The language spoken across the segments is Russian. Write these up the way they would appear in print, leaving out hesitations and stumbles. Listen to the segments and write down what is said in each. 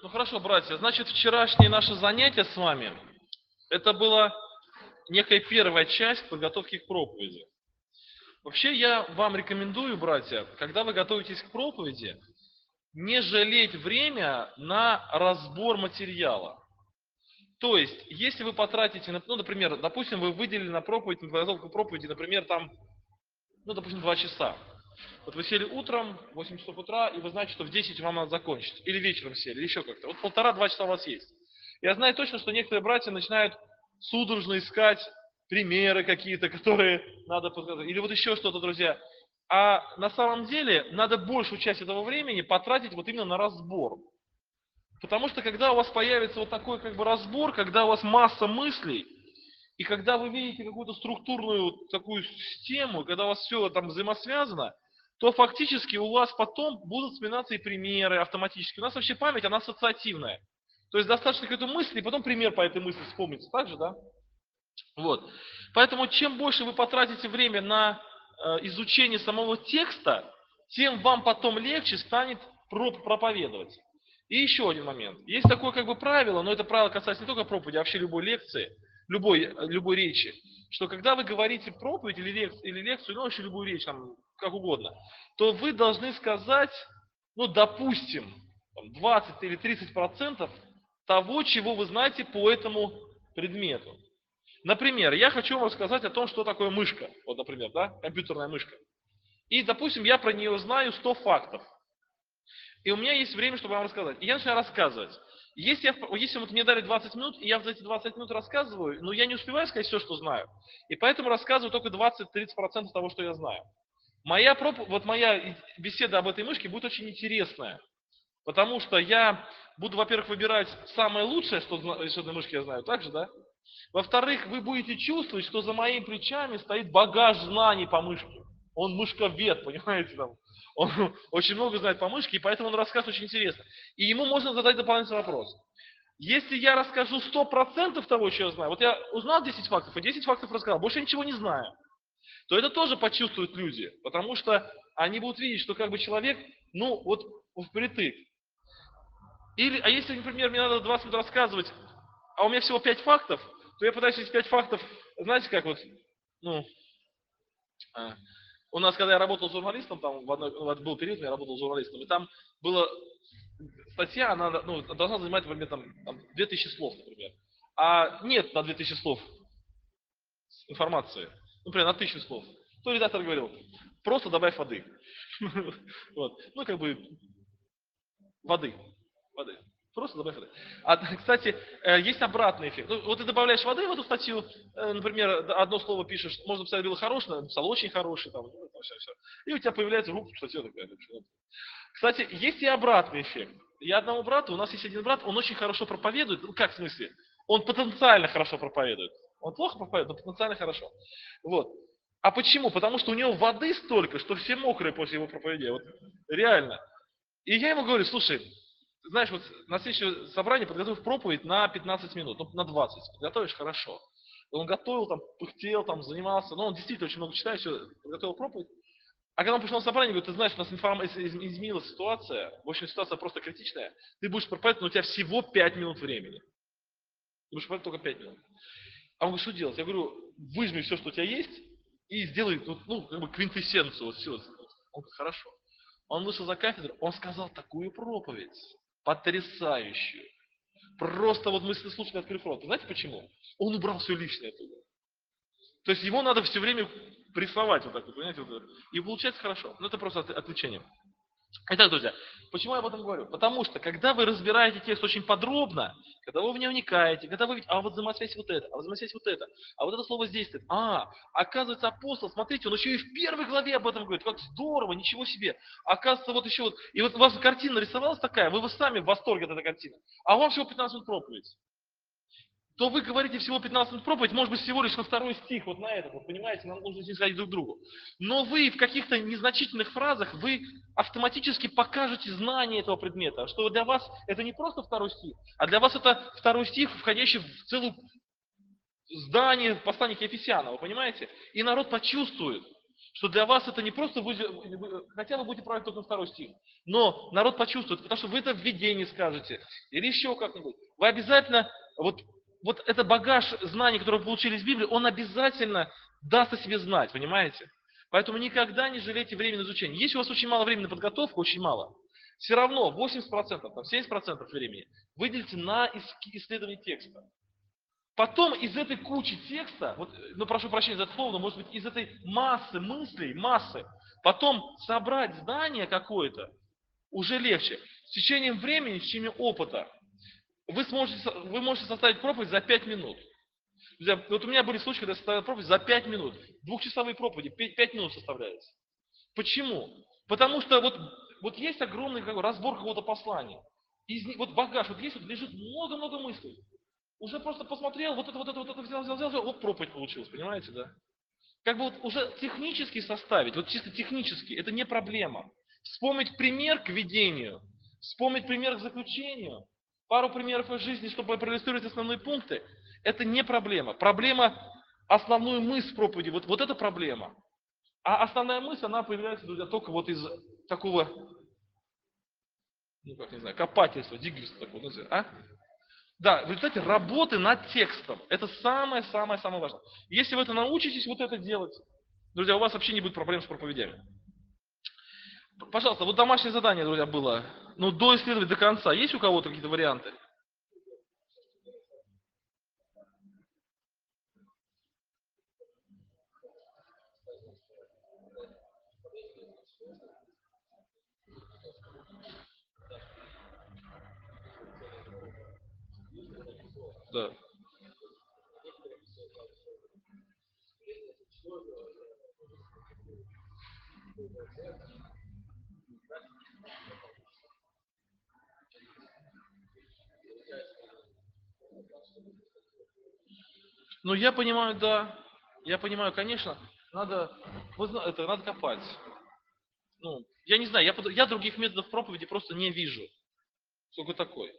Ну хорошо, братья, значит, вчерашнее наше занятие с вами, это была некая первая часть подготовки к проповеди. Вообще я вам рекомендую, братья, когда вы готовитесь к проповеди, не жалеть время на разбор материала. То есть, если вы потратите, ну, например, допустим, вы выделили на проповедь, на подготовку к проповеди, например, там, ну, допустим, 2 часа. Вот вы сели утром, 8 часов утра, и вы знаете, что в 10 вам надо закончить. Или вечером сели, или еще как-то. Вот 1,5-2 часа у вас есть. Я знаю точно, что некоторые братья начинают судорожно искать примеры какие-то, которые надо подготовить. Или вот еще что-то, друзья. А на самом деле надо большую часть этого времени потратить вот именно на разбор. Потому что когда у вас появится вот такой как бы разбор, когда у вас масса мыслей, и когда вы видите какую-то структурную такую систему, когда у вас все там взаимосвязано, то фактически у вас потом будут вспоминаться и примеры автоматически. У нас вообще память, она ассоциативная. То есть достаточно какой-то мысли, и потом пример по этой мысли вспомнится. Так же, да? Вот. Поэтому чем больше вы потратите время на изучение самого текста, тем вам потом легче станет проповедовать. И еще один момент. Есть такое как бы правило, но это правило касается не только проповеди, а вообще любой лекции, любой речи, что когда вы говорите проповедь или лекцию, ну вообще любую речь, там, как угодно, то вы должны сказать, ну допустим, 20 или 30% того, чего вы знаете по этому предмету. Например, я хочу вам рассказать о том, что такое мышка. Вот, например, да, компьютерная мышка. И, допустим, я про нее знаю 100 фактов. И у меня есть время, чтобы вам рассказать. И я начинаю рассказывать. Если вот мне дали 20 минут, и я за эти 20 минут рассказываю, но я не успеваю сказать все, что знаю. И поэтому рассказываю только 20-30% того, что я знаю. Моя беседа об этой мышке будет очень интересная. Потому что я буду, во-первых, выбирать самое лучшее, что из этой мышки я знаю. Так же, да? Во-вторых, вы будете чувствовать, что за моими плечами стоит багаж знаний по мышке. Он мышковед, понимаете, там. Он очень много знает по мышке, и поэтому он рассказывает очень интересно. И ему можно задать дополнительный вопрос. Если я расскажу 100% того, что я знаю, вот я узнал 10 фактов, и 10 фактов рассказал, больше ничего не знаю, то это тоже почувствуют люди, потому что они будут видеть, что как бы человек, ну, вот впритык. А если, например, мне надо 20 минут рассказывать, а у меня всего 5 фактов, то я пытаюсь эти 5 фактов, знаете, как вот, ну, у нас, когда я работал журналистом, там был период, я работал журналистом, и там была статья, она должна занимать, например, там 2000 слов, например. А нет на 2000 слов информации, например, на 1000 слов. То редактор говорил, просто добавь воды. Вот. Ну, как бы, воды. Просто добавь воды. Кстати, есть обратный эффект. Ну, вот ты добавляешь воды в эту статью, например, одно слово пишешь, можно написать было хорошее, написал очень хороший, там, все. И у тебя появляется статья такая. Кстати, есть и обратный эффект. Я одному брату, у нас есть один брат, он очень хорошо проповедует. Ну, как в смысле? Он потенциально хорошо проповедует. Он плохо проповедует, но потенциально хорошо. Вот. А почему? Потому что у него воды столько, что все мокрые после его проповеди. Вот реально. И я ему говорю, слушай, знаешь, вот на следующее собрание подготовь проповедь на 15 минут, ну, на 20. Подготовишь хорошо. Он готовил, там, пыхтел, там, занимался. Но он действительно очень много читает, все, подготовил проповедь. А когда он пришел на собрание, говорит, ты знаешь, у нас изменилась ситуация, в общем, ситуация просто критичная, ты будешь проповедовать, но у тебя всего 5 минут времени. Ты будешь проповедовать только 5 минут. А он говорит, что делать? Я говорю, выжми все, что у тебя есть, и сделай, ну, как бы квинтэссенцию, вот все. Он говорит, хорошо. Он вышел за кафедру, он сказал такую проповедь, потрясающую. Просто вот мы слушали, открыв рот. Знаете почему? Он убрал все лишнее оттуда. То есть ему надо все время прессовать вот так вот, понимаете? Вот, и получается хорошо. Но это просто отвлечение. Итак, друзья, почему я об этом говорю? Потому что, когда вы разбираете текст очень подробно, когда вы в него вникаете, когда вы видите, а вот взаимосвязь вот это, а вот взаимосвязь вот это, а вот это слово здесь стоит. Оказывается, апостол, смотрите, он еще и в первой главе об этом говорит. Как здорово, ничего себе. Оказывается, вот еще вот. И вот у вас картина нарисовалась такая, вы сами в восторге от этой картины. А вам всего 15 минут проповедь. То вы говорите всего 15 минут проповедь, может быть, всего лишь на второй стих, вот на этот, вот, понимаете, нам нужно снисходить друг к другу. Но вы в каких-то незначительных фразах, вы автоматически покажете знание этого предмета, что для вас это не просто второй стих, а для вас это второй стих, входящий в целую здание послания к Ефесянам, вы понимаете? И народ почувствует, Что для вас это не просто хотя вы будете править только на второй стих, но народ почувствует, потому что вы это в видении скажете, или еще как-нибудь. Вы обязательно, вот этот багаж знаний, который вы получили из Библии, он обязательно даст о себе знать, понимаете? Поэтому никогда не жалейте времени на изучение. Если у вас очень мало времени на подготовку, очень мало, все равно 80%, там, 70% времени выделите на исследование текста. Потом из этой кучи текста, вот, ну прошу прощения за это слово, но может быть из этой массы мыслей, потом собрать здание какое-то уже легче. С течением времени, с течением опыта, вы можете составить проповедь за 5 минут. Друзья, вот у меня были случаи, когда я составлял проповедь за 5 минут. Двухчасовые проповеди, 5 минут составляется. Почему? Потому что вот есть огромный разбор какого-то послания. Вот багаж, вот есть, вот лежит много-много мыслей. Уже просто посмотрел, вот это взял, вот проповедь получилась, понимаете, да? Как бы вот уже технически составить, вот чисто технически, это не проблема. Вспомнить пример к ведению, вспомнить пример к заключению, пару примеров из жизни, чтобы проиллюстрировать основные пункты, это не проблема. Проблема, основную мысль проповеди, вот это проблема. А основная мысль, она появляется, друзья, только вот из такого, ну как не знаю, копательства, диггерства такого, а? Да, в результате работы над текстом. Это самое-самое-самое важное. Если вы это научитесь вот это делать, друзья, у вас вообще не будет проблем с проповедями. Пожалуйста, вот домашнее задание, друзья, было. Ну, до исследования до конца. Есть у кого-то какие-то варианты? Да. Ну, я понимаю, да. Я понимаю, конечно, надо копать. Ну, я не знаю, я других методов проповеди просто не вижу. Сколько такой.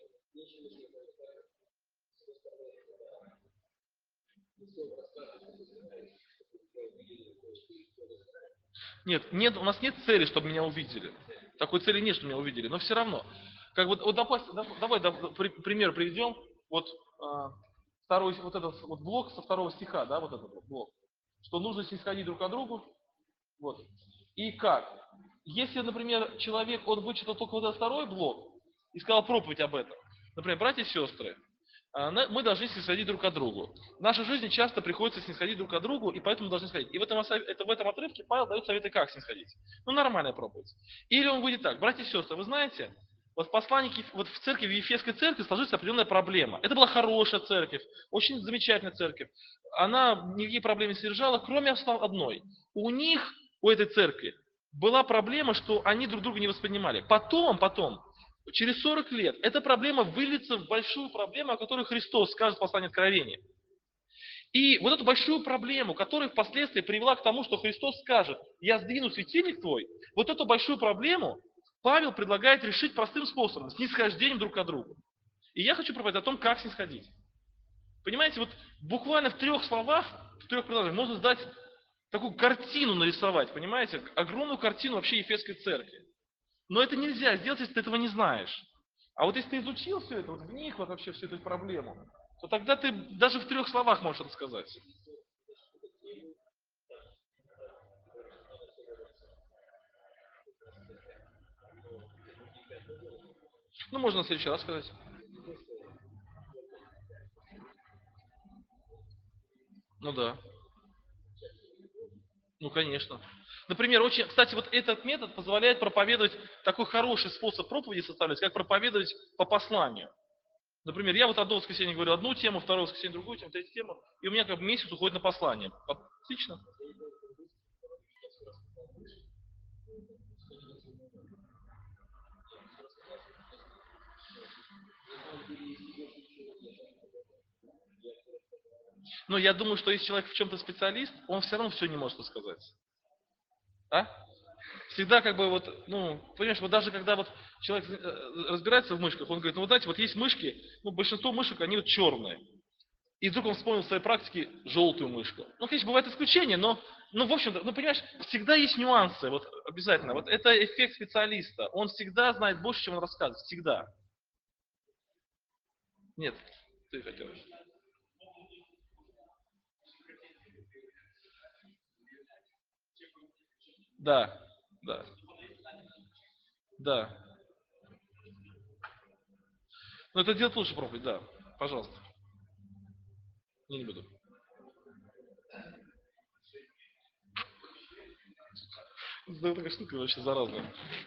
Нет, у нас нет цели, чтобы меня увидели. Такой цели нет, чтобы меня увидели, но все равно. Как вот допустим, давай пример приведем. Вот второй, вот этот вот блок со второго стиха, да, вот этот вот блок. Что нужно снисходить друг к другу. Вот. И как? Если, например, человек, он вычитал только вот этот второй блок и сказал проповедь об этом. Например, братья и сестры, мы должны снисходить друг к другу. В нашей жизни часто приходится снисходить друг к другу, и поэтому должны снисходить. И в этом отрывке Павел дает советы, как снисходить. Ну, нормальная проповедь. Или он будет так: братья и сестры, вы знаете, вот в послании, вот в церкви, в Ефесской церкви сложилась определенная проблема. Это была хорошая церковь, очень замечательная церковь. Она никакие проблемы не содержала, кроме одной. У этой церкви, была проблема, что они друг друга не воспринимали. Потом, через 40 лет, эта проблема выльется в большую проблему, о которой Христос скажет в послании Откровения. И вот эту большую проблему, которая впоследствии привела к тому, что Христос скажет: я сдвину светильник твой, вот эту большую проблему Павел предлагает решить простым способом, снисхождением друг к другу. И я хочу проповедовать о том, как снисходить. Понимаете, вот буквально в 3 словах, в 3 предложениях можно сдать такую картину нарисовать, понимаете, огромную картину вообще Ефесской церкви. Но это нельзя сделать, если ты этого не знаешь. А вот если ты изучил все это, вот вник вот вообще всю эту проблему, то тогда ты даже в 3 словах можешь рассказать. Ну, можно в следующий раз сказать. Ну да. Ну, конечно. Например, кстати, вот этот метод позволяет проповедовать, такой хороший способ проповеди составлять, как проповедовать по посланию. Например, я вот одно воскресенье говорю одну тему, второе воскресенье другую тему, третью тему, и у меня как бы месяц уходит на послание. Отлично. Но я думаю, что если человек в чем-то специалист, он все равно все не может рассказать. А? Всегда как бы вот, ну, понимаешь, вот даже когда вот человек разбирается в мышках, он говорит: ну вот знаете, вот есть мышки, ну большинство мышек, они вот черные. И вдруг он вспомнил в своей практике желтую мышку. Ну, конечно, бывают исключения, но Ну, в общем-то, ну, понимаешь, всегда есть нюансы, вот обязательно. Вот это эффект специалиста. Он всегда знает больше, чем он рассказывает. Всегда. Нет, ты хотел. Да, да, да. Но это делать лучше проповедь, да. Пожалуйста. Я не буду. Да, такая штука вообще заразная.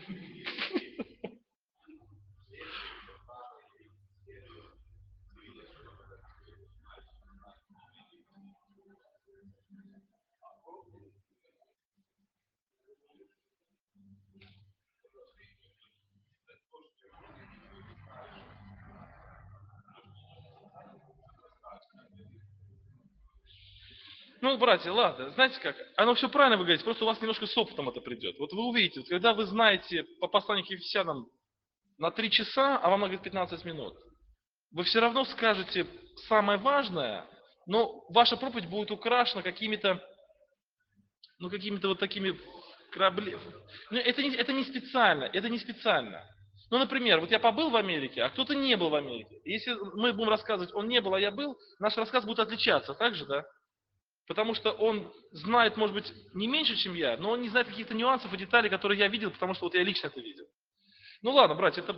Ну, братья, ладно, знаете как, оно все правильно вы говорите, просто у вас немножко с опытом это придет. Вот вы увидите, вот когда вы знаете по посланию к Ефесянам на 3 часа, а вам надо говорить 15 минут, вы все равно скажете самое важное, но ваша проповедь будет украшена какими-то, ну, какими-то вот такими проблемами. Ну, это не специально, это не специально. Ну, например, вот я побыл в Америке, а кто-то не был в Америке. Если мы будем рассказывать, он не был, а я был, наш рассказ будет отличаться, так же, да? Потому что он знает, может быть, не меньше, чем я, но он не знает каких-то нюансов и деталей, которые я видел, потому что вот я лично это видел. Ну ладно, братья, это...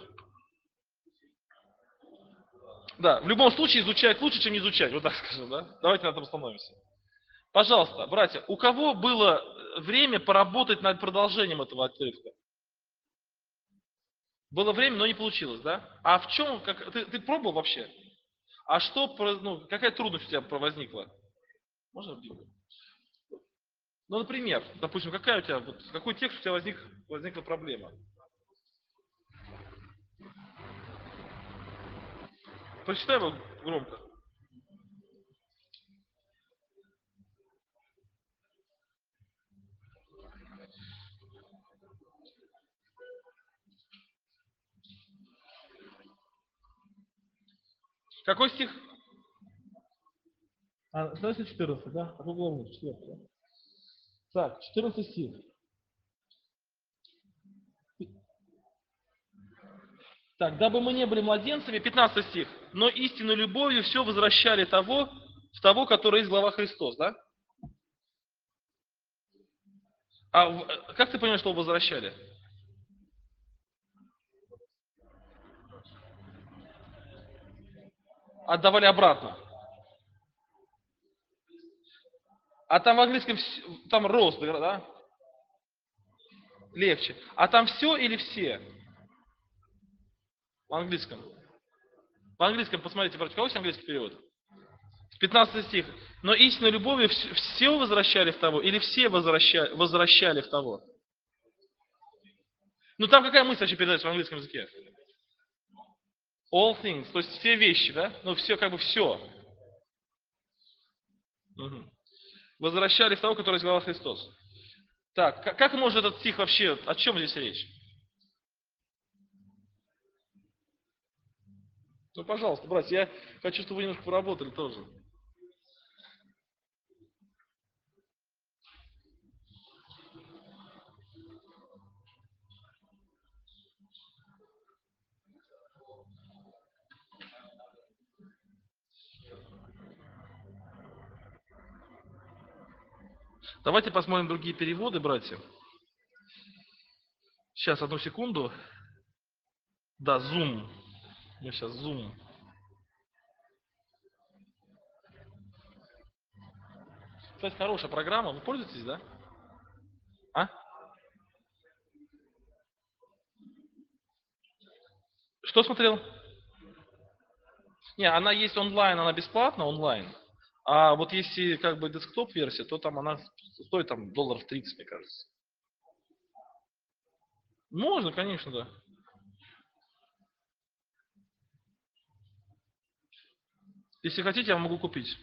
Да, в любом случае изучать лучше, чем не изучать, вот так скажем, да? Давайте на этом остановимся. Пожалуйста, братья, у кого было время поработать над продолжением этого отрывка? Было время, но не получилось, да? А в чем, ты пробовал вообще? А что, ну, какая трудность у тебя возникла? Можно Библию? Ну, например, допустим, какая у тебя, вот, какой текст у тебя возникла проблема? Прочитай его громко. Какой стих? А, страница 14, да? Какой главный? 4, да? Так, 14 стих. Так, дабы мы не были младенцами, 15 стих. Но истинной любовью все возвращали в того, который есть глава Христос, да? А как ты понимаешь, что его возвращали? Отдавали обратно. А там в английском, там рост, да? Легче. А там все или все? В английском. В английском, посмотрите, братья, у кого есть английский перевод? 15 стих. Но истинной любовью все возвращали в того, или все возвращали в того? Ну там какая мысль вообще передается в английском языке? All things, то есть все вещи, да? Ну все, как бы все. Мгм. Возвращали в того, который изгнал Христос. Так, как может этот стих вообще, о чем здесь речь? Ну, пожалуйста, братья, я хочу, чтобы вы немножко поработали тоже. Давайте посмотрим другие переводы, братья. Сейчас, одну секунду. Да, Zoom. Мы сейчас Zoom. Кстати, хорошая программа. Вы пользуетесь, да? А? Что смотрел? Не, она есть онлайн, она бесплатна онлайн. А вот если как бы десктоп версия, то там она стоит там долларов 30, мне кажется. Можно, конечно, да. Если хотите, я могу купить.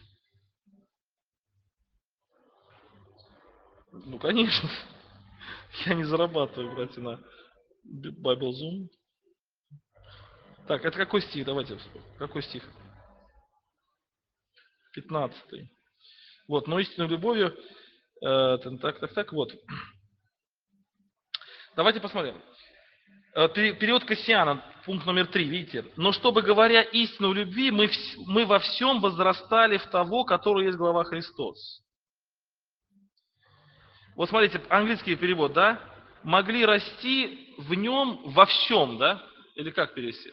Ну, конечно. Я не зарабатываю, братья, на Bible Zoom. Так, это какой стих? Давайте. Какой стих? 15. Вот, но истинной любовью Так, вот. Давайте посмотрим. Перевод Кассиана, пункт номер 3, видите? Но чтобы, говоря истину в любви, мы во всем возрастали в того, который есть глава Христос. Вот смотрите, английский перевод, да? Могли расти в нем во всем, да? Или как перевести?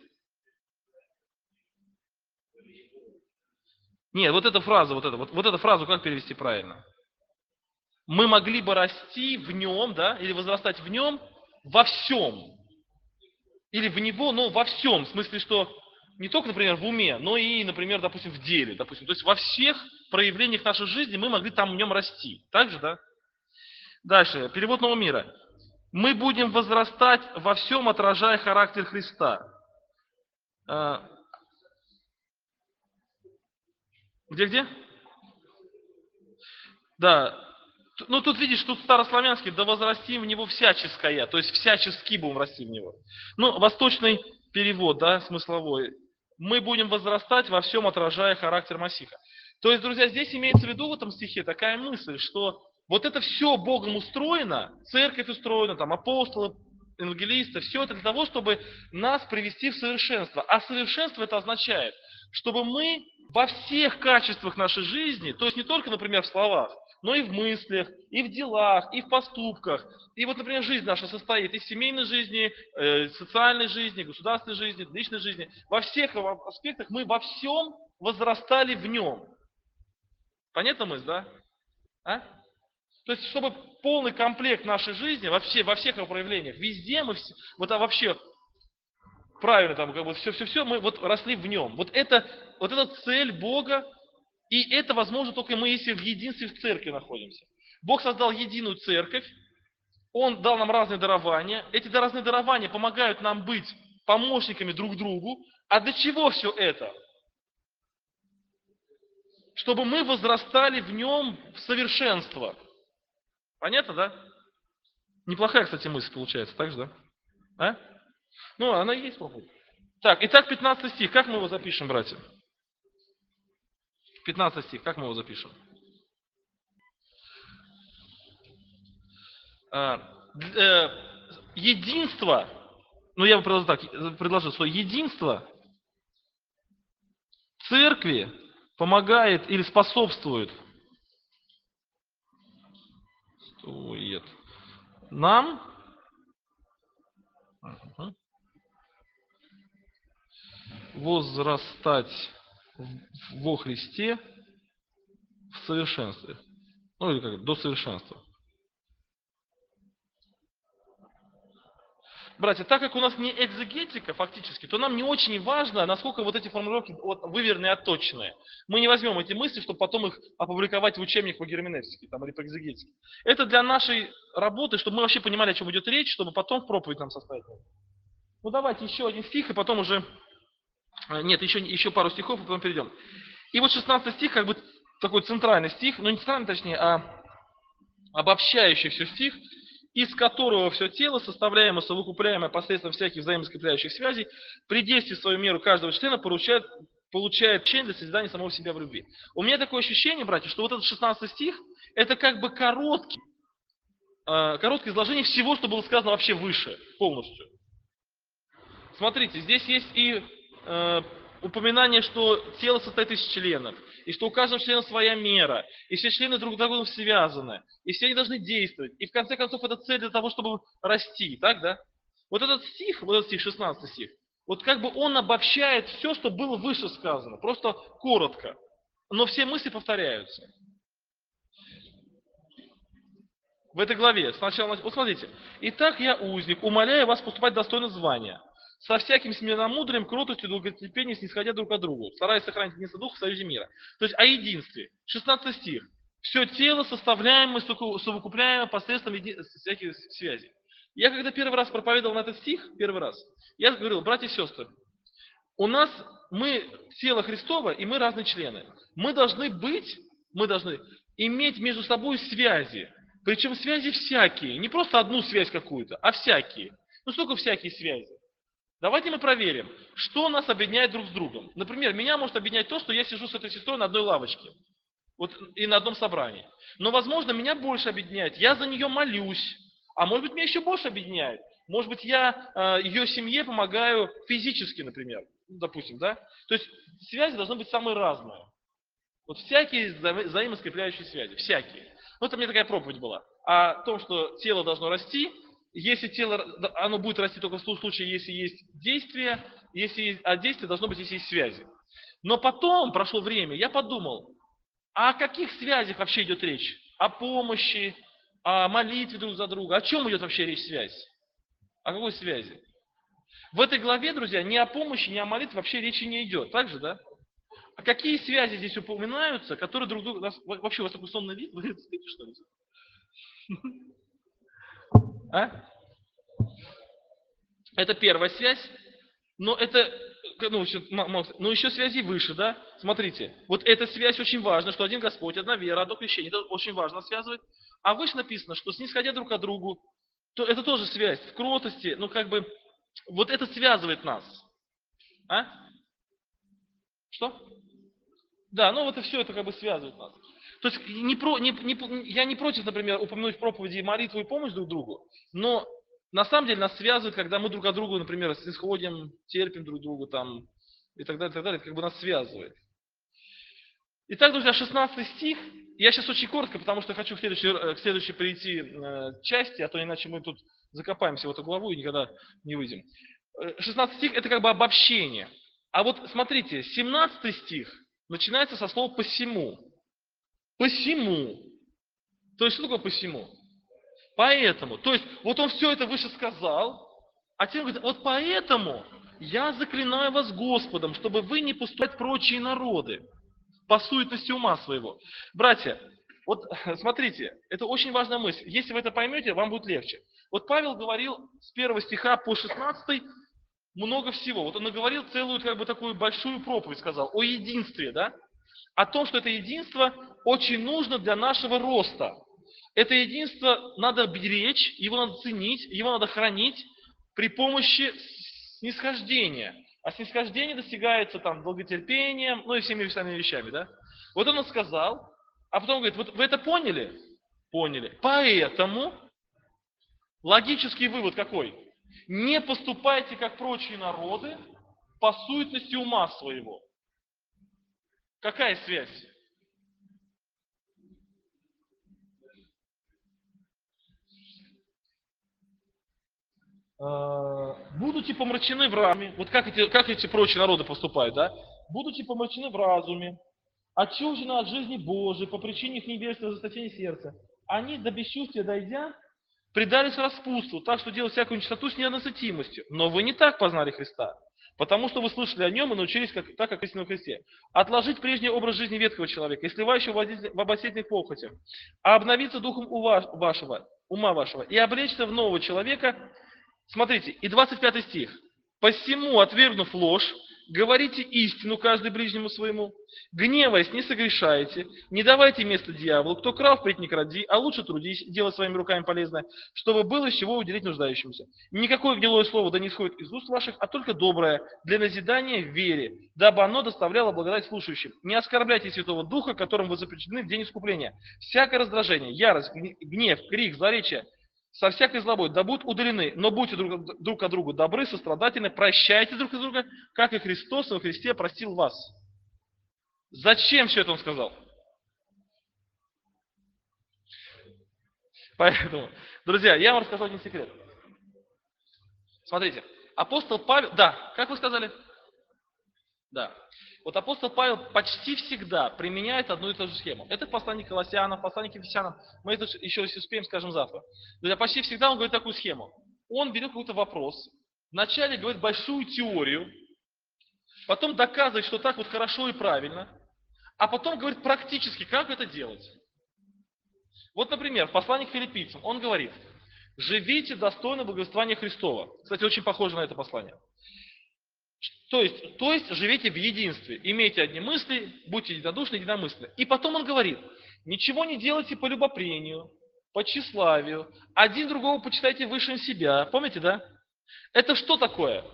Нет, вот эта фраза, вот эту фразу как перевести правильно? Мы могли бы расти в нем, да? Или возрастать в нем во всем. Или в него, но во всем. В смысле, что не только, например, в уме, но и, например, допустим, в деле. Допустим. То есть во всех проявлениях нашей жизни мы могли там в нем расти. Так же, да? Дальше. Перевод Нового мира. Мы будем возрастать во всем, отражая характер Христа. Где-где? Да. Ну, тут видишь, тут старославянский, да возрастим в него всяческое, то есть всячески будем расти в него. Ну, восточный перевод, да, смысловой. Мы будем возрастать во всем, отражая характер Масиха. То есть, друзья, здесь имеется в виду в этом стихе такая мысль, что вот это все Богом устроено, церковь устроена, там, апостолы, евангелисты, все это для того, чтобы нас привести в совершенство. А совершенство это означает, чтобы мы во всех качествах нашей жизни, то есть не только, например, в словах, но и в мыслях, и в делах, и в поступках. И вот, например, жизнь наша состоит из семейной жизни, социальной жизни, государственной жизни, личной жизни. Во всех аспектах мы во всем возрастали в нем. Понятна мысль, да? А? То есть, чтобы полный комплект нашей жизни, вообще, во всех его проявлениях, везде мы, вот вообще, правильно, там, как бы, все, мы вот росли в нем. Вот это цель Бога, и это возможно только мы, если в единстве в церкви находимся. Бог создал единую церковь, Он дал нам разные дарования. Эти разные дарования помогают нам быть помощниками друг другу. А для чего все это? Чтобы мы возрастали в нем в совершенство. Понятно, да? Неплохая, кстати, мысль получается, так же, да? А? Ну, она и есть, по-моему. Так, итак, 15 стих. Как мы его запишем, братья? 15 стих. Как мы его запишем? Единство, ну я бы предложил, что единство церкви помогает или способствует нам возрастать во Христе в совершенстве. Ну или как, до совершенства. Братья, так как у нас не экзегетика фактически, то нам не очень важно, насколько вот эти формулировки выверенные и отточенные. Мы не возьмем эти мысли, чтобы потом их опубликовать в учебник по герменевтике там, или по экзегетике. Это для нашей работы, чтобы мы вообще понимали, о чем идет речь, чтобы потом в проповедь нам составить. Ну давайте еще один стих, и потом уже... Нет, еще пару стихов, и потом перейдем. И вот 16 стих, как бы такой центральный стих, ну не центральный точнее, а обобщающий все стих, из которого все тело, составляемое, совокупляемое посредством всяких взаимоскрепляющих связей, при действии в свою меру каждого члена получает общение для созидания самого себя в любви. У меня такое ощущение, братья, что вот этот 16 стих, это как бы короткое изложение всего, что было сказано вообще выше, полностью. Смотрите, здесь есть и упоминание, что тело состоит из членов, и что у каждого члена своя мера, и все члены друг с другом связаны, и все они должны действовать. И в конце концов это цель для того, чтобы расти, так, да? Вот этот стих, 16 стих, вот как бы он обобщает все, что было выше сказано, просто коротко, но все мысли повторяются. В этой главе, сначала, вот смотрите, «Итак, я узник, умоляю вас поступать достойно звания, со всяким смиренномудрием, кротостью, долготерпением, снисходя друг от друга, стараясь сохранить единство духа в союзе мира». То есть о единстве. 16 стих. Все тело, составляемое, совокупляемое посредством всяких связей. Я когда первый раз проповедовал на этот стих, я говорил, братья и сестры, мы тело Христово, и мы разные члены. Мы должны иметь между собой связи. Причем связи всякие. Не просто одну связь какую-то, а всякие. Ну сколько всякие связи? Давайте мы проверим, что нас объединяет друг с другом. Например, меня может объединять то, что я сижу с этой сестрой на одной лавочке. Вот и на одном собрании. Но, возможно, меня больше объединяет. Я за нее молюсь. А может быть, меня еще больше объединяет. Может быть, я ее семье помогаю физически, например. Допустим, да? То есть связи должны быть самые разные. Вот всякие взаимоскрепляющие связи. Всякие. Ну, это мне такая проповедь была. О том, что тело должно расти. Если тело, оно будет расти только в том случае, если есть действие. А действие должно быть, если есть связи. Но потом, прошло время, я подумал, а о каких связях вообще идет речь? О помощи, о молитве друг за друга. О чем идет вообще речь, связь? О какой связи? В этой главе, друзья, ни о помощи, ни о молитве вообще речи не идет. Так же, да? А какие связи здесь упоминаются, которые друг друга... Вообще, у вас такой сонный вид? Вы спите, что ли? А? Это первая связь. Но это, но еще связи выше, да? Смотрите, вот эта связь очень важна, что один Господь, одна вера, одно крещение, это очень важно связывает. А выше написано, что снисходя друг к другу, то это тоже связь в кротости, вот это связывает нас. А? Что? Да, вот и все это связывает нас. То есть я не против, например, упомянуть в проповеди молитву и помощь друг другу, но на самом деле нас связывает, когда мы друг от друга, например, исходим, терпим друг другу там, и так далее, это нас связывает. Итак, друзья, 16 стих. Я сейчас очень коротко, потому что хочу к следующей перейти части, а то иначе мы тут закопаемся в эту главу и никогда не выйдем. 16 стих – это обобщение. А вот смотрите, 17 стих начинается со слова «посему». Посему. То есть, что такое посему? Поэтому. То есть, вот он все это выше сказал, а теперь говорит, вот поэтому я заклинаю вас Господом, чтобы вы не поступали прочие народы по суетности ума своего. Братья, вот смотрите, это очень важная мысль. Если вы это поймете, вам будет легче. Вот Павел говорил с 1 стиха по 16 много всего. Вот он наговорил целую такую большую проповедь, сказал, о единстве, да? О том, что это единство очень нужно для нашего роста. Это единство надо беречь, его надо ценить, его надо хранить при помощи снисхождения. А снисхождение достигается долготерпением, и всеми остальными вещами, да? Вот он сказал, а потом говорит, вот вы это поняли? Поняли. Поэтому логический вывод какой? Не поступайте, как прочие народы, по суетности ума своего. Какая связь? Будучи помрачены в разуме, вот как эти прочие народы поступают, да? Будучи помрачены в разуме, отчуждены от жизни Божией по причине их невежества и засточения сердца, они до бесчувствия дойдя, предались распутству, так что делают всякую нечистоту с ненасытимостью. Но вы не так познали Христа, потому что вы слышали о Нем и научились так, как истинно в Христе. Отложить прежний образ жизни ветхого человека, и сливающего в обольстительных похотях, а обновиться духом ума вашего, и облечься в нового человека. Смотрите, и 25 стих. «Посему, отвергнув ложь, говорите истину каждый ближнему своему, гневаясь, не согрешайте, не давайте место дьяволу, кто крал, впредь не кради, а лучше трудись, делай своими руками полезное, чтобы было из чего уделить нуждающимся. Никакое гнилое слово да не исходит из уст ваших, а только доброе, для назидания в вере, дабы оно доставляло благодать слушающим. Не оскорбляйте Святого Духа, которым вы запрещены в день искупления. Всякое раздражение, ярость, гнев, крик, злоречие, со всякой злобой, да будут удалены, но будьте друг от друга добры, сострадательны, прощайте друг друга, как и Христос во Христе простил вас». Зачем все это он сказал? Поэтому, друзья, я вам расскажу один секрет. Смотрите, апостол Павел, да, как вы сказали? Да. Вот апостол Павел почти всегда применяет одну и ту же схему. Это послание к Колоссянам, послание к Ефесянам. Мы это еще если успеем, скажем завтра. Друзья, почти всегда он говорит такую схему. Он берет какой-то вопрос, вначале говорит большую теорию, потом доказывает, что так вот хорошо и правильно, а потом говорит практически, как это делать. Вот, например, в послании к Филиппийцам он говорит, живите достойно благовествования Христова. Кстати, очень похоже на это послание. То есть живите в единстве, имейте одни мысли, будьте единодушны, единомысленны. И потом он говорит, ничего не делайте по любопрению, по тщеславию, один другого почитайте выше себя. Помните, да? Это что такое?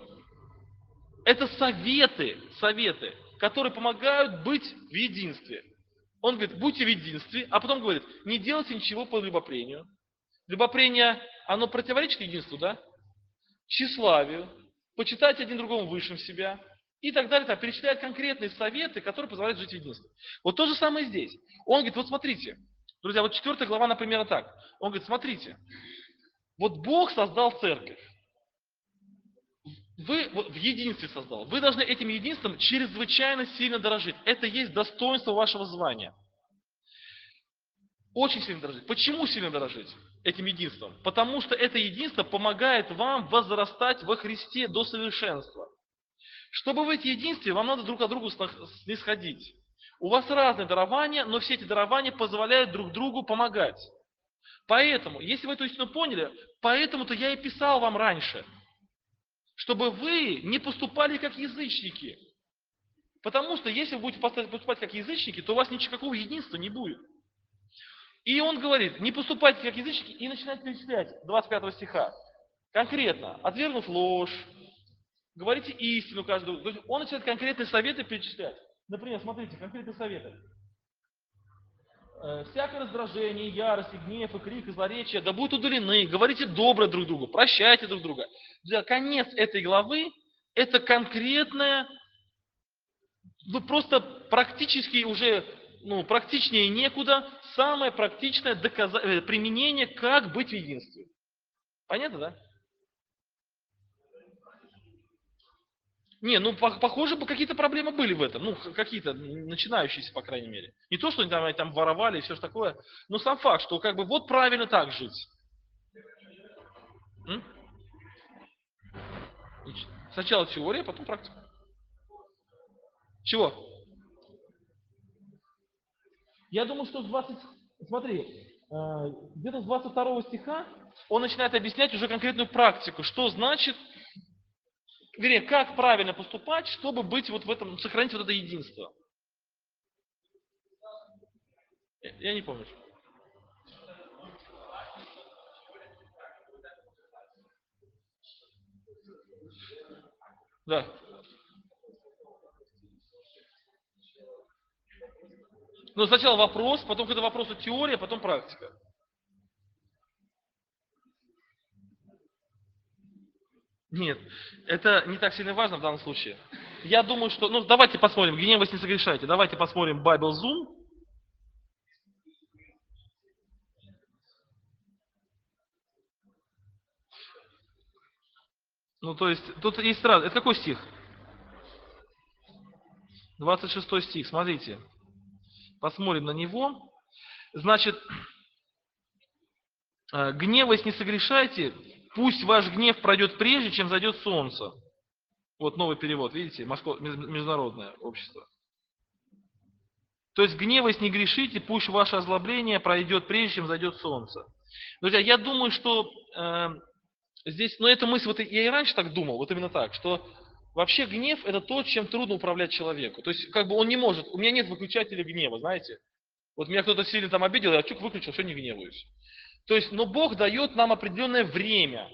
Это советы, которые помогают быть в единстве. Он говорит, будьте в единстве, а потом говорит, не делайте ничего по любопрению. Любопрение, оно противоречит единству, да? Тщеславию, почитайте один другому высшим себя и так далее. Так, перечисляет конкретные советы, которые позволяют жить в единстве. Вот то же самое здесь. Он говорит, вот смотрите, друзья, вот 4 глава, например, так. Он говорит, смотрите, вот Бог создал церковь. Вы вот в единстве создал. Вы должны этим единством чрезвычайно сильно дорожить. Это есть достоинство вашего звания. Очень сильно дорожить. Почему сильно дорожить этим единством? Потому что это единство помогает вам возрастать во Христе до совершенства. Чтобы в эти единстве, вам надо друг от друга снисходить. У вас разные дарования, но все эти дарования позволяют друг другу помогать. Поэтому, если вы эту истину поняли, поэтому-то я и писал вам раньше, чтобы вы не поступали как язычники. Потому что если вы будете поступать как язычники, то у вас никакого единства не будет. И он говорит, не поступайте как язычники, и начинает перечислять 25 стиха. Конкретно, отвергнув ложь, говорите истину каждому. То есть он начинает конкретные советы перечислять. Например, смотрите, конкретные советы. Всякое раздражение, ярость, гнев, и крик, и злоречие, да будут удалены. Говорите добро друг другу, прощайте друг друга. Конец этой главы – это конкретное, просто практически уже, практичнее некуда, самое практичное применение, как быть в единстве. Понятно, да? Не, похоже, какие-то проблемы были в этом. Какие-то начинающиеся, по крайней мере. Не то, что они там воровали и все такое, но сам факт, что вот правильно так жить. М? Сначала теория, потом практика. Чего? Я думаю, что смотри, где-то с 22 стиха он начинает объяснять уже конкретную практику, что значит, вернее, как правильно поступать, чтобы быть вот в этом, сохранить вот это единство. Я не помню. Да. Сначала вопрос, потом к этому вопросу теория, потом практика. Нет, это не так сильно важно в данном случае. Я думаю, что... давайте посмотрим, гневность не согрешайте. Давайте посмотрим Bible Zoom. То есть, тут есть раз. Это какой стих? 26 стих, смотрите. Посмотрим на него. Значит, гневаясь не согрешайте, пусть ваш гнев пройдет прежде, чем зайдет солнце. Вот новый перевод, видите, международное общество. То есть гневаясь не грешите, пусть ваше озлобление пройдет прежде, чем зайдет солнце. Друзья, я думаю, что здесь, эта мысль, я и раньше так думал, вот именно так, что вообще гнев это то, чем трудно управлять человеку. То есть он не может, у меня нет выключателя гнева, знаете. Вот меня кто-то сильно там обидел, я чук выключил, все, не гневаюсь. То есть, но Бог дает нам определенное время,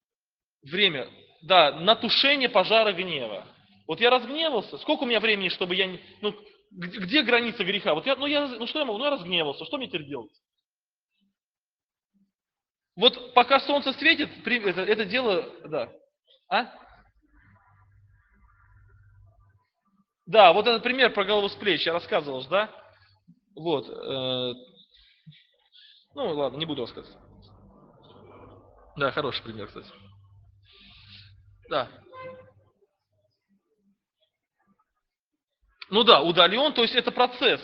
да, на тушение пожара гнева. Вот я разгневался, сколько у меня времени, чтобы я, где граница греха? Вот что я могу, я разгневался, что мне теперь делать? Вот пока солнце светит, это дело, да. А? Да, вот этот пример про голову с плеч я рассказывал, да? Вот. Ладно, не буду рассказывать. Да, хороший пример, кстати. Да. Удален, то есть это процесс.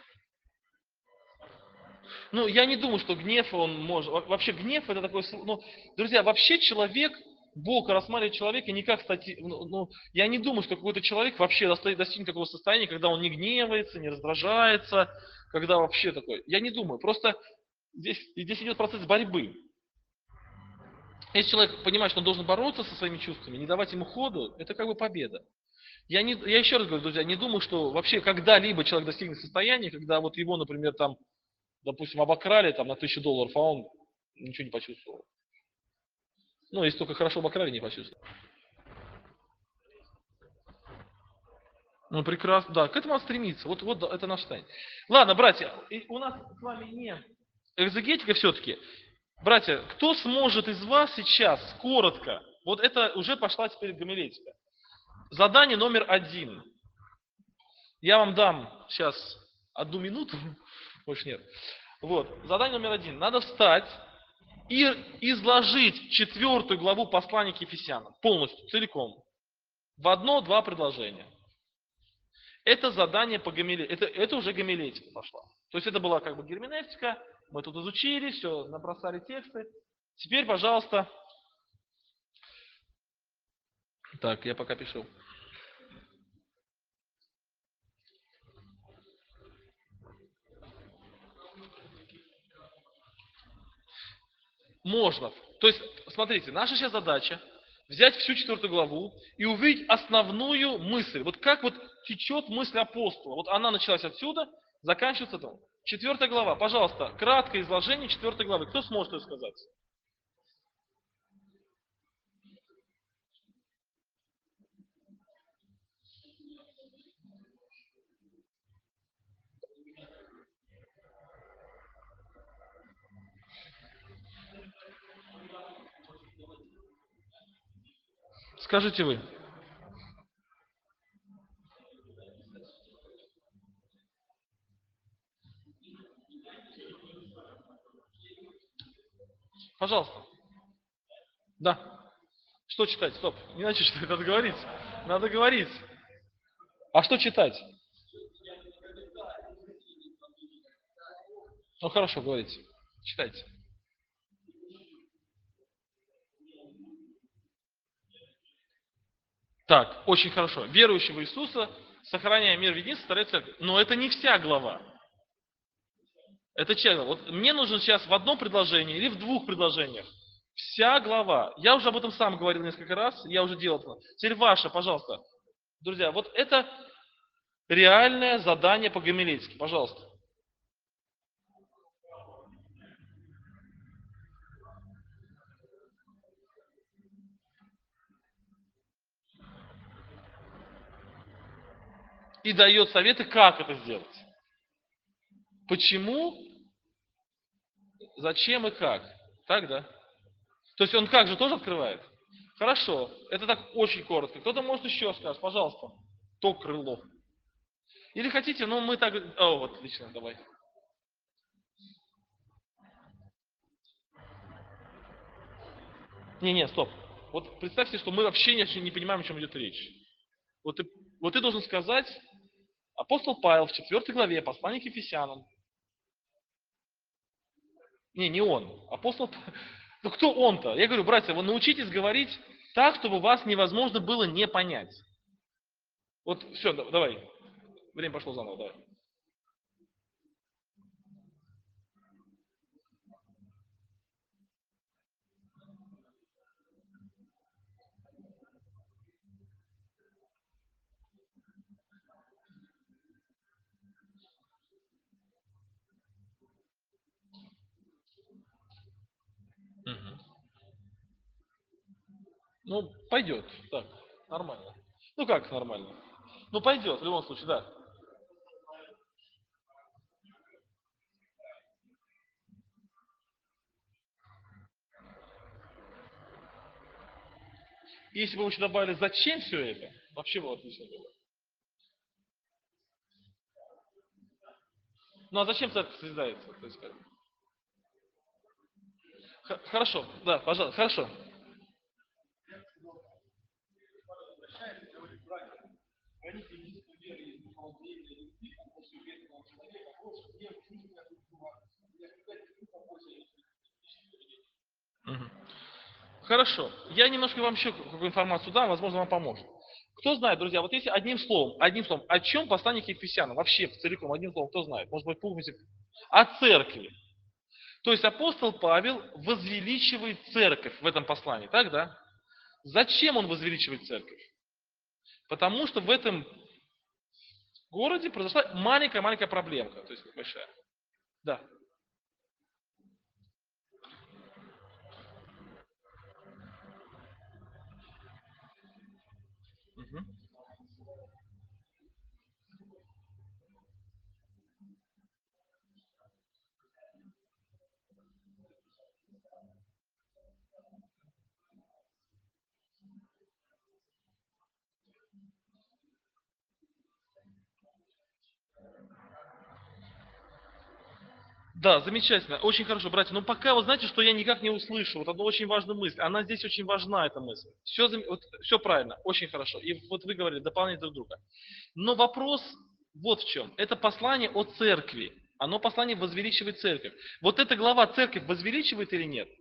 Я не думаю, что гнев, он может... Вообще гнев это такой... Друзья, вообще человек, Бог рассматривает человека не как стати... я не думаю, что какой-то человек вообще достигнет такого состояния, когда он не гневается, не раздражается, когда вообще такой... Я не думаю. Просто здесь идет процесс борьбы. Если человек понимает, что он должен бороться со своими чувствами, не давать ему ходу, это победа. Я еще раз говорю, друзья, не думаю, что вообще когда-либо человек достигнет состояния, когда вот его, например, допустим, обокрали на $1000, а он ничего не почувствовал. Если только хорошо обокрали, не почувствовал. Ну, прекрасно, да, к этому надо стремиться. Вот да, это наш состояние. Ладно, братья, у нас с вами не экзегетика все-таки. Братья, кто сможет из вас сейчас коротко, вот это уже пошла теперь гомилетика. Задание номер 1. Я вам дам сейчас 1 минуту, больше нет. Вот, задание номер 1. Надо встать и изложить 4 главу послания к Ефесянам полностью, целиком, в 1-2 предложения. Это задание по гомилетике, это уже гомилетика пошла. То есть это была как бы герменевтика, мы тут изучили, все, набросали тексты. Теперь, пожалуйста, так, я пока пишу. Можно. То есть, смотрите, наша сейчас задача взять всю 4 главу и увидеть основную мысль. Вот как вот течет мысль апостола. Вот она началась отсюда, заканчивается там. 4 глава. Пожалуйста, краткое изложение 4 главы. Кто сможет это сказать? Скажите вы. Пожалуйста. Да. Что читать? Стоп. Не начали читать, надо говорить. Надо говорить. А что читать? Ну хорошо, говорите. Читайте. Так, очень хорошо. Верующий в Иисуса, сохраняя мир в единстве, старается церковь. Но это не вся глава. Это часть глава. Вот мне нужно сейчас в одном предложении или в 2 предложениях. Вся глава. Я уже об этом сам говорил несколько раз, я уже делал это. Теперь ваша, пожалуйста. Друзья, вот это реальное задание по гомилетике. Пожалуйста. И дает советы, как это сделать. Почему, зачем и как. Так, да? То есть он как же тоже открывает? Хорошо, это так очень коротко. Кто-то может еще сказать, пожалуйста, то крыло. Или хотите, ну мы так... О, вот, отлично, давай. Не-не, стоп. Вот представьте, что мы вообще не понимаем, о чем идет речь. Вот ты должен сказать, апостол Павел в 4 главе, послание к Ефесянам. Не он. Апостол... Ну кто он-то? Я говорю, братья, вы научитесь говорить так, чтобы вас невозможно было не понять. Вот все, давай. Время пошло заново, давай. Мгм. Ну, пойдет. Так, нормально. Ну как нормально? Ну пойдет, в любом случае, да. Если бы вы еще добавили, зачем все это, вообще было отлично было. Ну а зачем церковь созидается? То есть, как? Хорошо, да, пожалуйста, хорошо. Мгм. Хорошо. Я немножко вам еще какую информацию дам, возможно, вам поможет. Кто знает, друзья, вот если одним словом, о чем послание к Ефесянам? Вообще, целиком, одним словом, кто знает? Может быть, помните? О церкви. То есть апостол Павел возвеличивает церковь в этом послании, так, да? Зачем он возвеличивает церковь? Потому что в этом городе произошла маленькая-маленькая проблемка, то есть небольшая. Да. Мгм. Да, замечательно, очень хорошо, братья. Но пока, вы знаете, что я никак не услышу, вот одну очень важную мысль. Она здесь очень важна, эта мысль. Все, вот, все правильно, очень хорошо. И вот вы говорили, дополнять друг друга. Но вопрос вот в чем. Это послание о церкви. Оно послание возвеличивает церковь. Вот эта глава церковь возвеличивает или нет?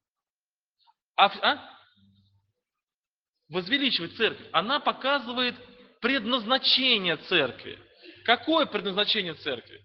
А? Возвеличивает церковь. Она показывает предназначение церкви. Какое предназначение церкви?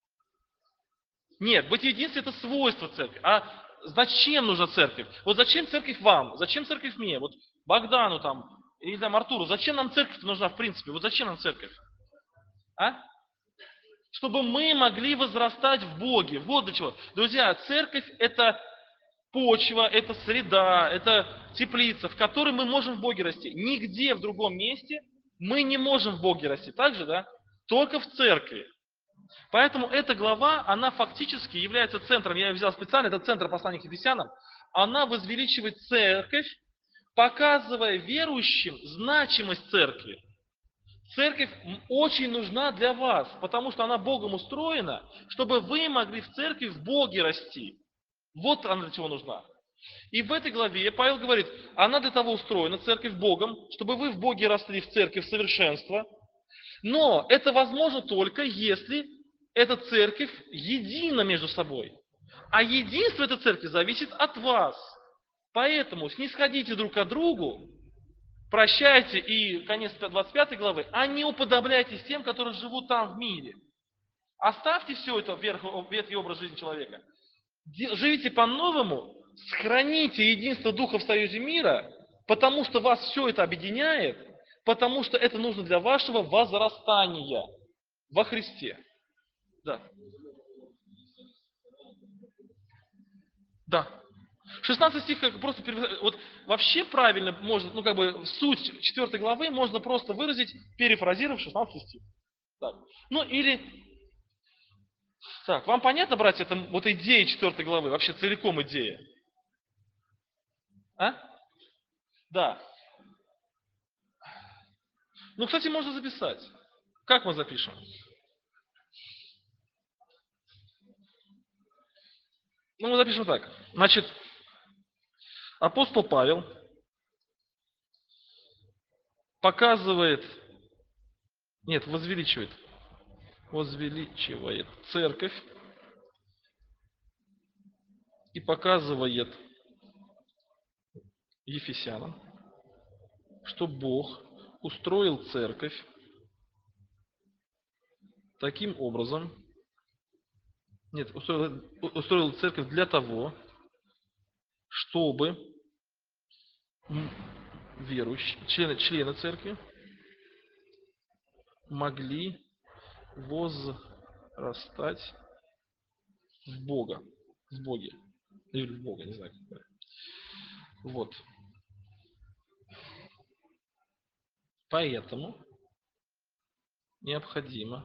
Нет, быть единством это свойство церкви. А зачем нужна церковь? Вот зачем церковь вам? Зачем церковь мне? Вот Богдану там, или там Артуру, зачем нам церковь нужна в принципе? Вот зачем нам церковь? А? Чтобы мы могли возрастать в Боге. Вот для чего. Друзья, церковь это почва, это среда, это теплица, в которой мы можем в Боге расти. Нигде в другом месте мы не можем в Боге расти. Так же, да? Только в церкви. Поэтому эта глава, она фактически является центром, я ее взял специально, это центр послания к Ефесянам, она возвеличивает церковь, показывая верующим значимость церкви. Церковь очень нужна для вас, потому что она Богом устроена, чтобы вы могли в церкви в Боге расти. Вот она для чего нужна. И в этой главе Павел говорит, она для того устроена, церковь Богом, чтобы вы в Боге росли в церкви в совершенство. Но это возможно только, если эта церковь едина между собой. А единство этой церкви зависит от вас. Поэтому снисходите друг к другу, прощайте и конец 25 главы, а не уподобляйтесь тем, которые живут там в мире. Оставьте все это ветхий образ жизни человека. Живите по-новому, сохраните единство Духа в союзе мира, потому что вас все это объединяет, потому что это нужно для вашего возрастания во Христе. Да. Да. 16 стих как просто вот вообще правильно можно, ну как бы суть 4 главы можно просто выразить, перефразировав 16 стих. Так. Ну или, так, вам понятно, братья, это вот идея 4 главы, вообще целиком идея? А? Да. Ну, кстати, можно записать. Как мы запишем? Ну, мы запишем так. Значит, апостол Павел показывает, нет, возвеличивает церковь и показывает Ефесянам, что Бог устроил церковь таким образом, нет, устроил церковь для того, чтобы верующие, члены церкви могли возрастать в Бога, в Боге, или в Бога, не знаю. Вот. Поэтому необходимо,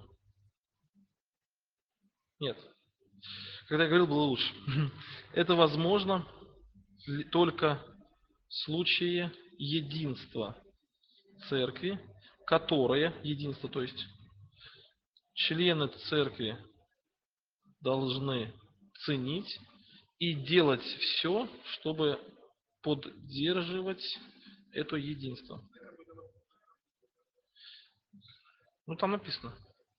нет, когда я говорил, было лучше. Это возможно только в случае единства церкви, которое, единство, то есть члены церкви должны ценить и делать все, чтобы поддерживать это единство. Ну, там написано.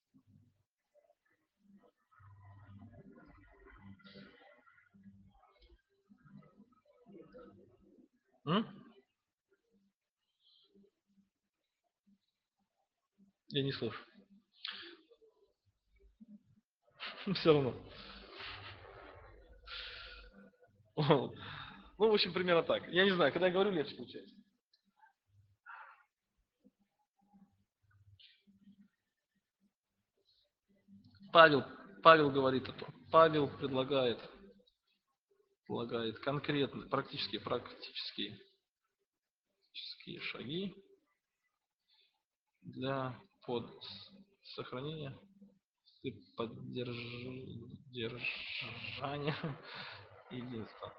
М? Я не слышу. Все равно. Ну, в общем, примерно так. Я не знаю, когда я говорю, легче получается. Павел говорит это. Павел предлагает конкретно, практические шаги для сохранения и поддержания единства.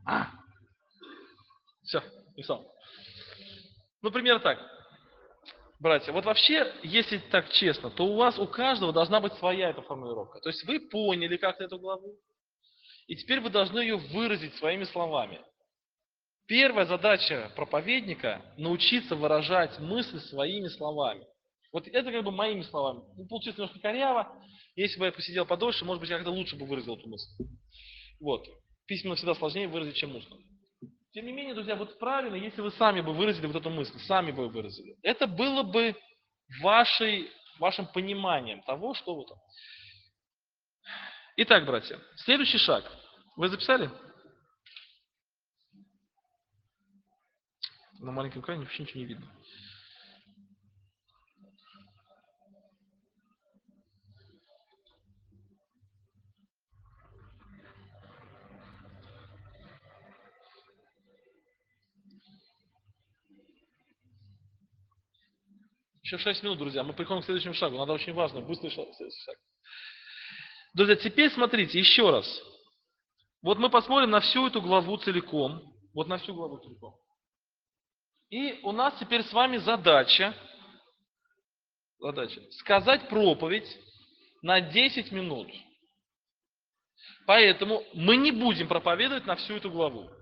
Все, писал. Ну, примерно так. Братья, вот вообще, если так честно, то у вас, у каждого должна быть своя эта формулировка. То есть вы поняли как-то эту главу, и теперь вы должны ее выразить своими словами. Первая задача проповедника – научиться выражать мысль своими словами. Вот это как бы моими словами. Ну, получится немножко коряво. Если бы я посидел подольше, может быть, я как-то лучше бы выразил эту мысль. Вот. Письменно всегда сложнее выразить, чем устно. Тем не менее, друзья, вот правильно, если вы сами бы выразили вот эту мысль, сами бы выразили. Это было бы вашим пониманием того, что вот. Итак, братья, следующий шаг. Вы записали? На маленьком экране вообще ничего не видно. Еще 6 минут, друзья, мы приходим к следующему шагу. Надо очень важно, быстрый следующий шаг. Друзья, теперь смотрите, еще раз. Вот мы посмотрим на всю эту главу целиком. Вот на всю главу целиком. И у нас теперь с вами задача сказать проповедь на 10 минут. Поэтому мы не будем проповедовать на всю эту главу.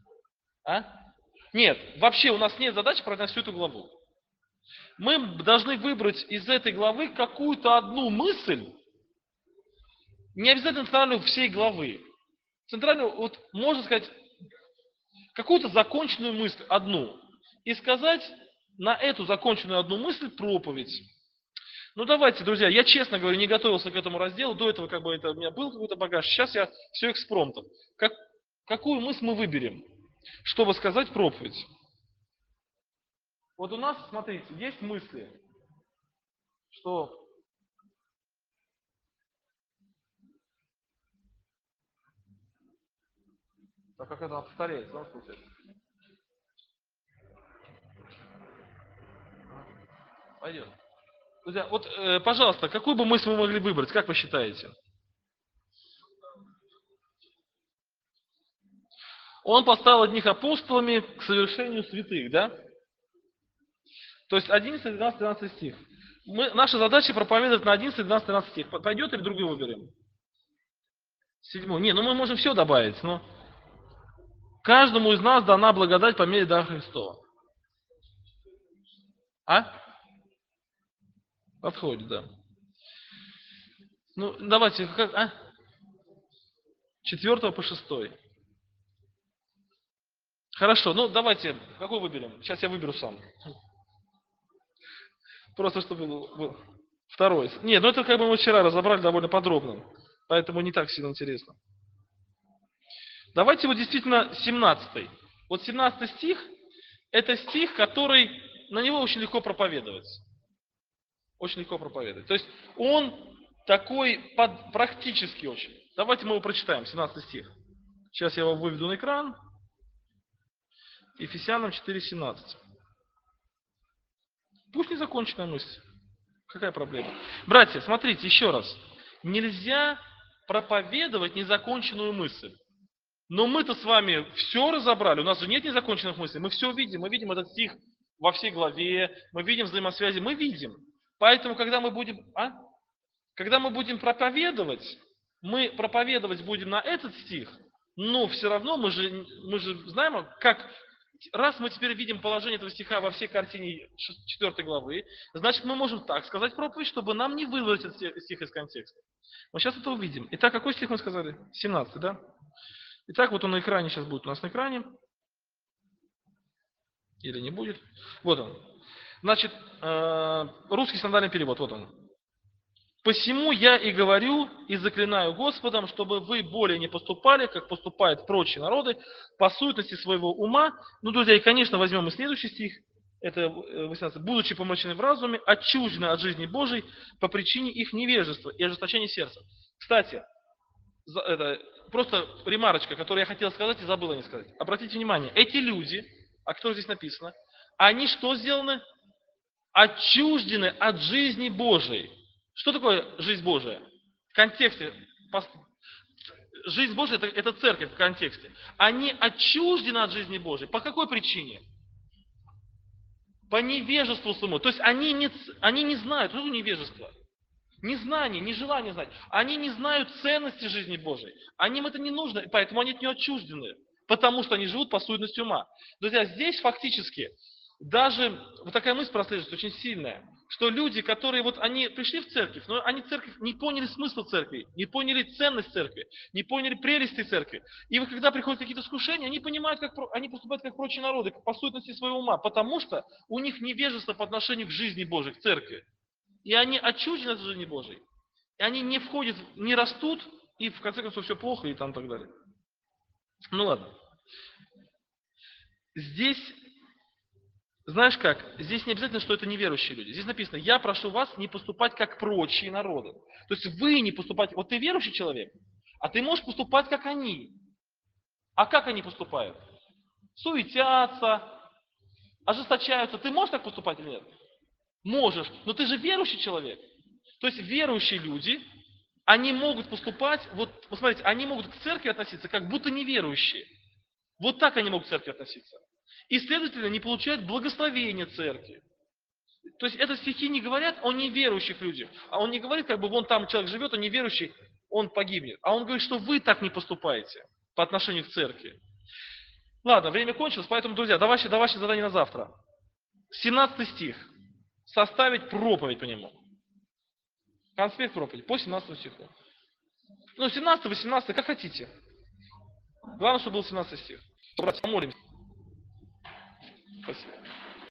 Нет, вообще у нас нет задачи проповедовать на всю эту главу. Мы должны выбрать из этой главы какую-то одну мысль, не обязательно центральную всей главы. Центральную, вот можно сказать, какую-то законченную мысль, одну. И сказать на эту законченную одну мысль проповедь. Ну давайте, друзья, я честно говорю, не готовился к этому разделу, до этого как бы это у меня был какой-то багаж, сейчас я все экспромтом. Какую мысль мы выберем, чтобы сказать проповедь? Вот у нас, смотрите, есть мысли, что так как это повторяется, да, получается? Пойдет. Друзья, вот, пожалуйста, какую бы мысль мы могли выбрать, как вы считаете? Он поставил одних апостолами к совершению святых, да? То есть 11, 12, 13 стих. Наша задача проповедовать на 11, 12, 13 стих. Пойдет или другой выберем? 7. Не, ну мы можем все добавить, но каждому из нас дана благодать по мере дара Христова. Подходит, да. Ну, давайте, 4 по 6. Хорошо, ну давайте, какой выберем? Сейчас я выберу сам. Просто чтобы был 2. Нет, ну это как бы мы вчера разобрали довольно подробно, поэтому не так сильно интересно. Давайте вот действительно 17. Вот 17 стих, это стих, который, на него очень легко проповедовать. Очень легко проповедовать. То есть он такой практически очень. Давайте мы его прочитаем, 17 стих. Сейчас я его выведу на экран. Ефесянам 4:17. Пусть незаконченная мысль. Какая проблема? Братья, смотрите, еще раз. Нельзя проповедовать незаконченную мысль. Но мы-то с вами все разобрали. У нас же нет незаконченных мыслей. Мы все видим. Мы видим этот стих во всей главе. Мы видим взаимосвязи. Мы видим. Поэтому, когда мы будем проповедовать, мы проповедовать будем на этот стих, но все равно мы же знаем, как. Раз мы теперь видим положение этого стиха во всей картине 4 главы, значит, мы можем так сказать проповедь, чтобы нам не вырвать этот стих из контекста. Мы сейчас это увидим. Итак, какой стих мы сказали? 17, да? Итак, вот он на экране сейчас будет у нас на экране. Или не будет. Вот он. Значит, русский синодальный перевод, вот он. «Посему я и говорю, и заклинаю Господом, чтобы вы более не поступали, как поступают прочие народы, по суетности своего ума». Ну, друзья, и, конечно, возьмем и следующий стих, это 18. «Будучи помрачены в разуме, отчуждены от жизни Божией по причине их невежества и ожесточения сердца». Кстати, это просто ремарочка, которую я хотел сказать и забыл не сказать. Обратите внимание, эти люди, о которых здесь написано, они что сделаны? Отчуждены от жизни Божией. Что такое жизнь Божия? В контексте. Жизнь Божия это церковь в контексте. Они отчуждены от жизни Божией. По какой причине? По невежеству своему. То есть они не знают, что невежество. Ни знание, ни желание знать. Они не знают ценности жизни Божией. Им это не нужно, поэтому они от нее отчуждены. Потому что они живут по суетности ума. Друзья, здесь фактически даже вот такая мысль прослеживается очень сильная, что люди, которые они пришли в церковь, но они церковь не поняли смысла церкви, не поняли ценность церкви, не поняли прелести церкви. И вот когда приходят какие-то искушения, они понимают, они поступают как прочие народы, по суетности своего ума, потому что у них невежество по отношению к жизни Божией, к церкви. И они отчуждены от жизни Божией. И они не входят, не растут, и в конце концов все плохо, и там так далее. Ну ладно. Здесь, знаешь как, здесь не обязательно, что это неверующие люди. Здесь написано, я прошу вас не поступать как прочие народы. То есть вы не поступаете, вот ты верующий человек, а ты можешь поступать как они. А как они поступают? Суетятся, ожесточаются. Ты можешь так поступать или нет? Можешь, но ты же верующий человек. То есть верующие люди, они могут поступать, вот смотрите, они могут к церкви относиться, как будто неверующие. Вот так они могут к церкви относиться. И, следовательно, не получают благословения церкви. То есть это стихи не говорят о неверующих людях. А он не говорит, как бы вон там человек живет, он неверующий, он погибнет. А он говорит, что вы так не поступаете по отношению к церкви. Ладно, время кончилось, поэтому, друзья, давайте задание на завтра. 17 стих. Составить проповедь по нему. Конспект проповеди по 17 стиху. Ну, 17, 18, как хотите. Главное, чтобы был 17 стих. Братья, помолимся. Спасибо.